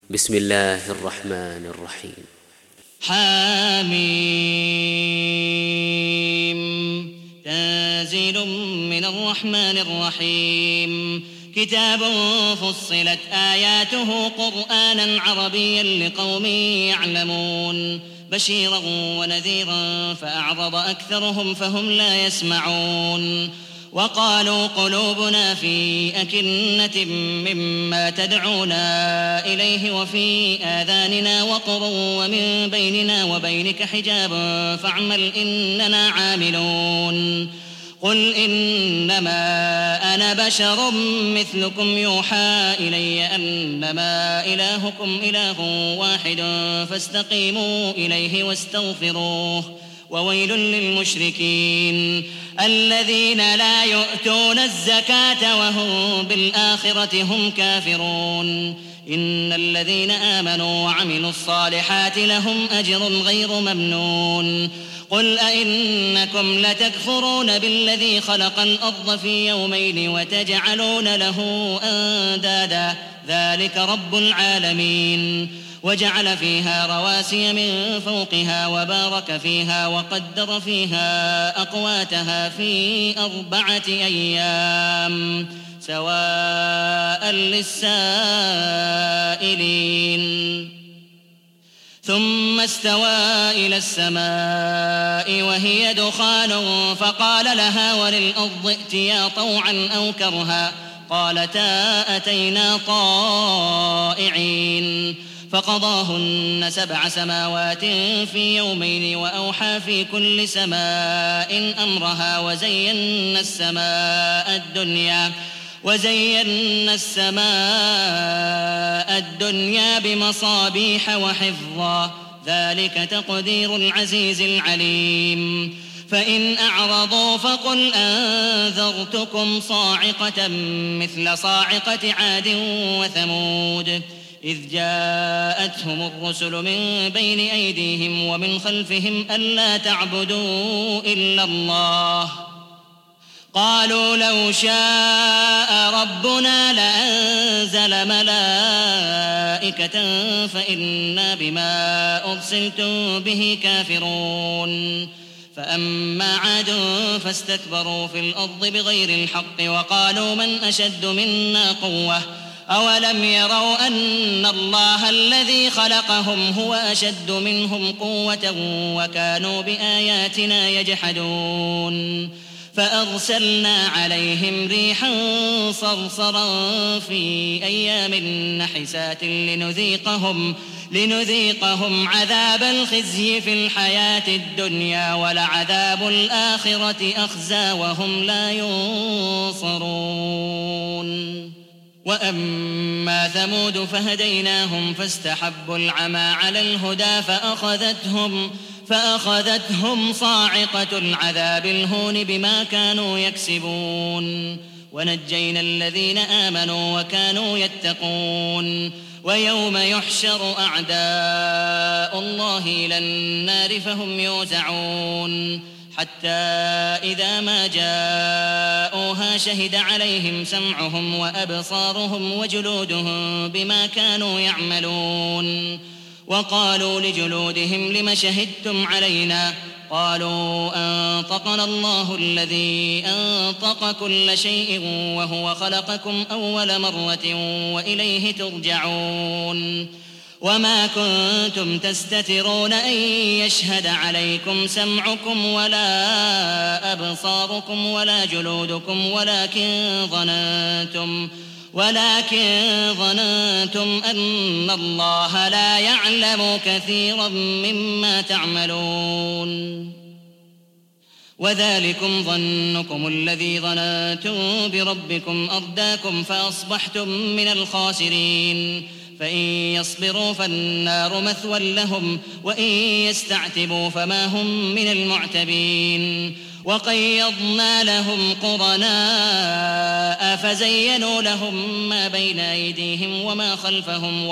بسم الله الرحمن الرحيم. حميم. تنزيل من الرحمن الرحيم. كتاب فصلت آياته قرآنا عربيا لقوم يعلمون بشيرا ونذيرا فأعرض أكثرهم فهم لا يسمعون. وقالوا قلوبنا في أكنة مما تدعونا إليه وفي آذاننا وقر ومن بيننا وبينك حجاب فاعمل إننا عاملون. قل إنما أنا بشر مثلكم يوحى إلي أنما إلهكم إله واحد فاستقيموا إليه واستغفروه. وويل للمشركين الذين لا يؤتون الزكاة وهم بالآخرة هم كافرون. إن الذين آمنوا وعملوا الصالحات لهم أجر غير ممنون. قل أئنكم لتكفرون بالذي خلق الأرض في يومين وتجعلون له أندادا ذلك رب العالمين. وجعل فيها رواسي من فوقها وبارك فيها وقدر فيها أقواتها في 4 أيام سواء للسائلين. ثم استوى إلى السماء وهي دخان فقال لها وللأرض ائتيا طوعا أو كرها قالتا أتينا طائعين. فقضاهن 7 سماوات في يومين وأوحى في كل سماء أمرها وزينا السماء الدنيا بمصابيح وحفظا ذلك تقدير العزيز العليم. فإن أعرضوا فقل أنذرتكم صاعقة مثل صاعقة عاد وثمود إذ جاءتهم الرسل من بين أيديهم ومن خلفهم ألا تعبدوا إلا الله قالوا لو شاء ربنا لأنزل ملائكة فإنا بما أرسلتم به كافرون. فأما عاد فاستكبروا في الأرض بغير الحق وقالوا من أشد منا قوة أولم يروا أن الله الذي خلقهم هو أشد منهم قوة وكانوا بآياتنا يجحدون. فأرسلنا عليهم ريحا صرصرا في أيام نحسات لنذيقهم عذاب الخزي في الحياة الدنيا ولعذاب الآخرة أخزى وهم لا ينصرون. وأما ثمود فهديناهم فاستحبوا العمى على الهدى فأخذتهم صاعقة العذاب الهون بما كانوا يكسبون. ونجينا الذين آمنوا وكانوا يتقون. ويوم يحشر أعداء الله إلى النار فهم يوزعون حتى إذا ما جاءوها شهد عليهم سمعهم وأبصارهم وجلودهم بما كانوا يعملون. وقالوا لجلودهم لم شهدتم علينا قالوا أنطقنا الله الذي أنطق كل شيء وهو خلقكم أول مرة وإليه ترجعون. وما كنتم تستترون أن يشهد عليكم سمعكم ولا أبصاركم ولا جلودكم ولكن ظننتم أن الله لا يعلم كثيرا مما تعملون. وذلكم ظنكم الذي ظننتم بربكم أرداكم فأصبحتم من الخاسرين. فإن يصبروا فالنار مثوى لهم وإن يستعتبوا فما هم من المعتبين. وقيضنا لهم قرناء فزينوا لهم ما بين أيديهم وما خلفهم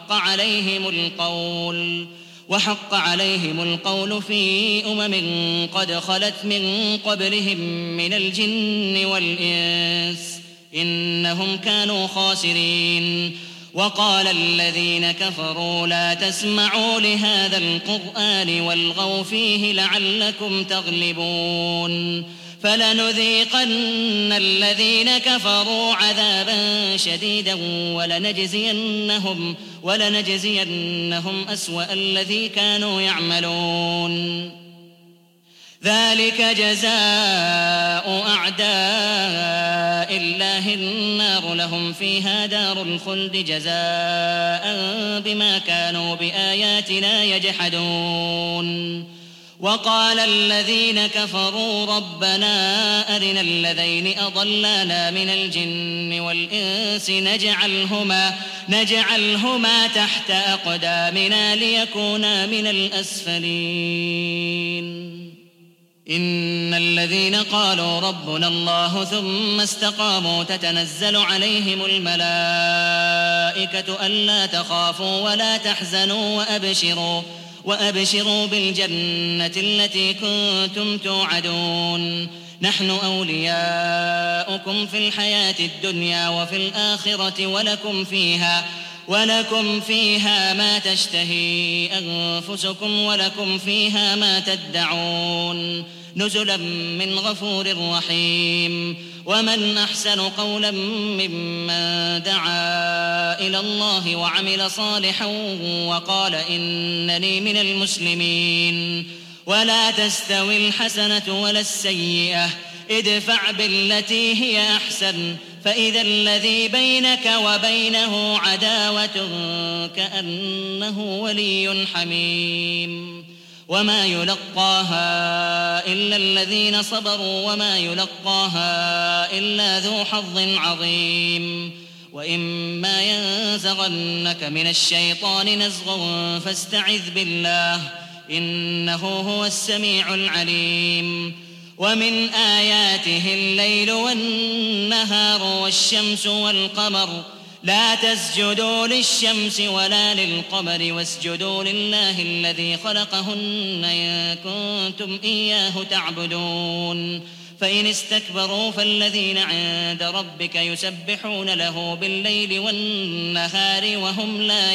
وحق عليهم القول في قد خلت من قبلهم من الجن والإنس إنهم كانوا خاسرين. وقال الذين كفروا لا تسمعوا لهذا القرآن والغوا فيه لعلكم تغلبون فلنذيقن الذين كفروا عذابا شديدا ولنجزينهم أسوأ الذي كانوا يعملون ذلك جزاء أعداء الله النار لهم فيها دار الخلد جزاء بما كانوا بآياتنا يجحدون وقال الذين كفروا ربنا أرنا الذين أضلانا من الجن والإنس نجعلهما تحت أقدامنا ليكونا من الأسفلين إن الذين قالوا ربنا الله ثم استقاموا تتنزل عليهم الملائكة ألا تخافوا ولا تحزنوا وأبشروا بالجنة التي كنتم توعدون نحن أولياؤكم في الحياة الدنيا وفي الآخرة ولكم فيها ما تشتهي أنفسكم ولكم فيها ما تدعون نزلا من غفور رحيم ومن أحسن قولا ممن دعا إلى الله وعمل صالحا وقال إنني من المسلمين ولا تستوي الحسنة ولا السيئة ادفع بالتي هي أحسن فإذا الذي بينك وبينه عداوة كأنه ولي حميم وما يلقاها إلا الذين صبروا وما يلقاها إلا ذو حظ عظيم وإما ينزغنك من الشيطان نزغ فاستعذ بالله إنه هو السميع العليم ومن آياته الليل والنهار والشمس والقمر لا تسجدوا للشمس ولا للقمر واسجدوا لله الذي خلقهن إن كنتم إياه تعبدون فإن استكبروا فالذين عند ربك يسبحون له بالليل والنهار وهم لا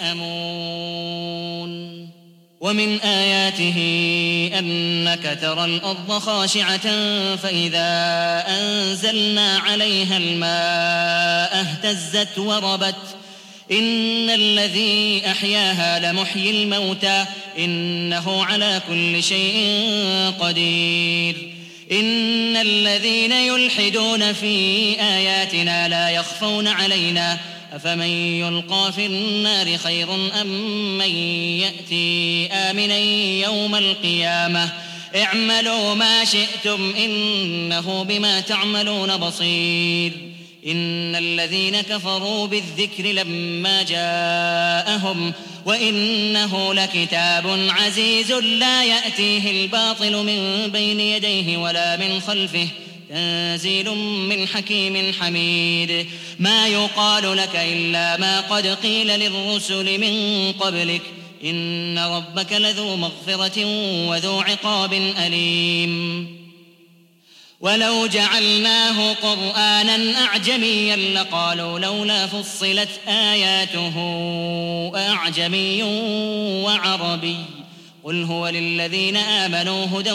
يسأمون ومن آياته أنك ترى الأرض خاشعة فإذا أنزلنا عليها الماء اهتزت وربت إن الذي أحياها لمحيي الموتى إنه على كل شيء قدير إن الذين يلحدون في آياتنا لا يخفون علينا أفمن يلقى في النار خير أم من يأتي آمنا يوم القيامة اعملوا ما شئتم إنه بما تعملون بصير إن الذين كفروا بالذكر لما جاءهم وإنه لكتاب عزيز لا يأتيه الباطل من بين يديه ولا من خلفه تنزيل من حكيم حميد ما يقال لك إلا ما قد قيل للرسل من قبلك إن ربك لذو مغفرة وذو عقاب أليم ولو جعلناه قرآنا أعجميا لقالوا لولا فصلت آياته أعجمي وعربي قل هو للذين آمنوا هدى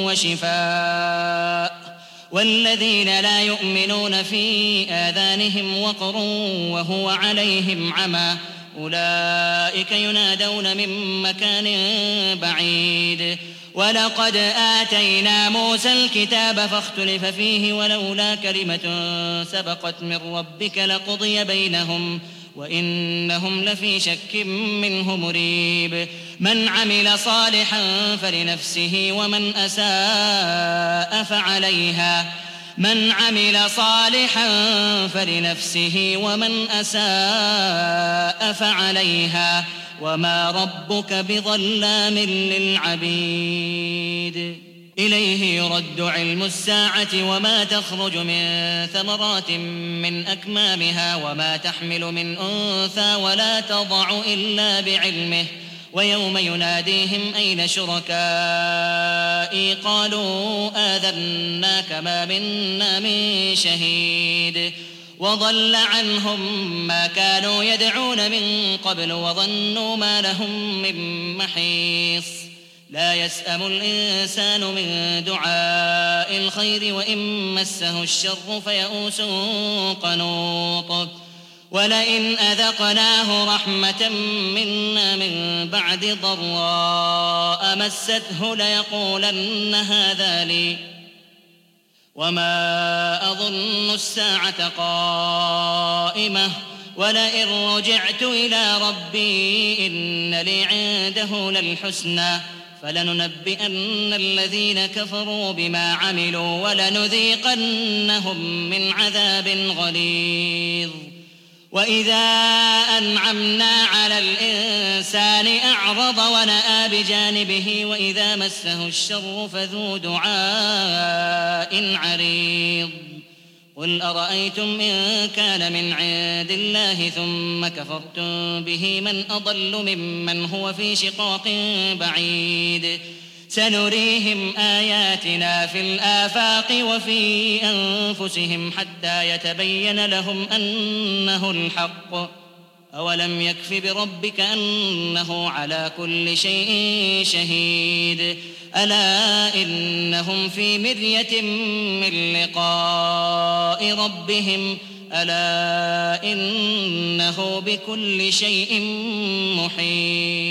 وشفاء والذين لا يؤمنون في آذانهم وقر وهو عليهم عمى أولئك ينادون من مكان بعيد ولقد آتينا موسى الكتاب فاختلف فيه ولولا كلمة سبقت من ربك لقضي بينهم وإنهم لفي شك منه مريب من عمل صالحا فلنفسه ومن أساء فعليها وما ربك بظلام للعبيد إليه يرد علم الساعة وما تخرج من ثمرات من أكمامها وما تحمل من أنثى ولا تضع إلا بعلمه ويوم يناديهم أين شركائي قالوا آذناك ما منا من شهيد وضل عنهم ما كانوا يدعون من قبل وظنوا ما لهم من محيص لا يسأم الإنسان من دعاء الخير وإن مسه الشر فيئوس قنوط ولئن أذقناه رحمة منا من بعد ضراء مسته ليقولن هذا لي وما أظن الساعة قائمة ولئن رجعت إلى ربي إن لي عنده للحسنى فلننبئن الذين كفروا بما عملوا ولنذيقنهم من عذاب غليظ وإذا أنعمنا على الإنسان أعرض ونأى بجانبه وإذا مسه الشر فذو دعاء عريض قل أرأيتم إن كان من عند الله ثم كفرتم به من أضل ممن هو في شقاق بعيد سنريهم آياتنا في الآفاق وفي أنفسهم حتى يتبين لهم أنه الحق أولم يكف بربك أنه على كل شيء شهيد ألا إنهم في مرية من لقاء ربهم ألا إنه بكل شيء محيط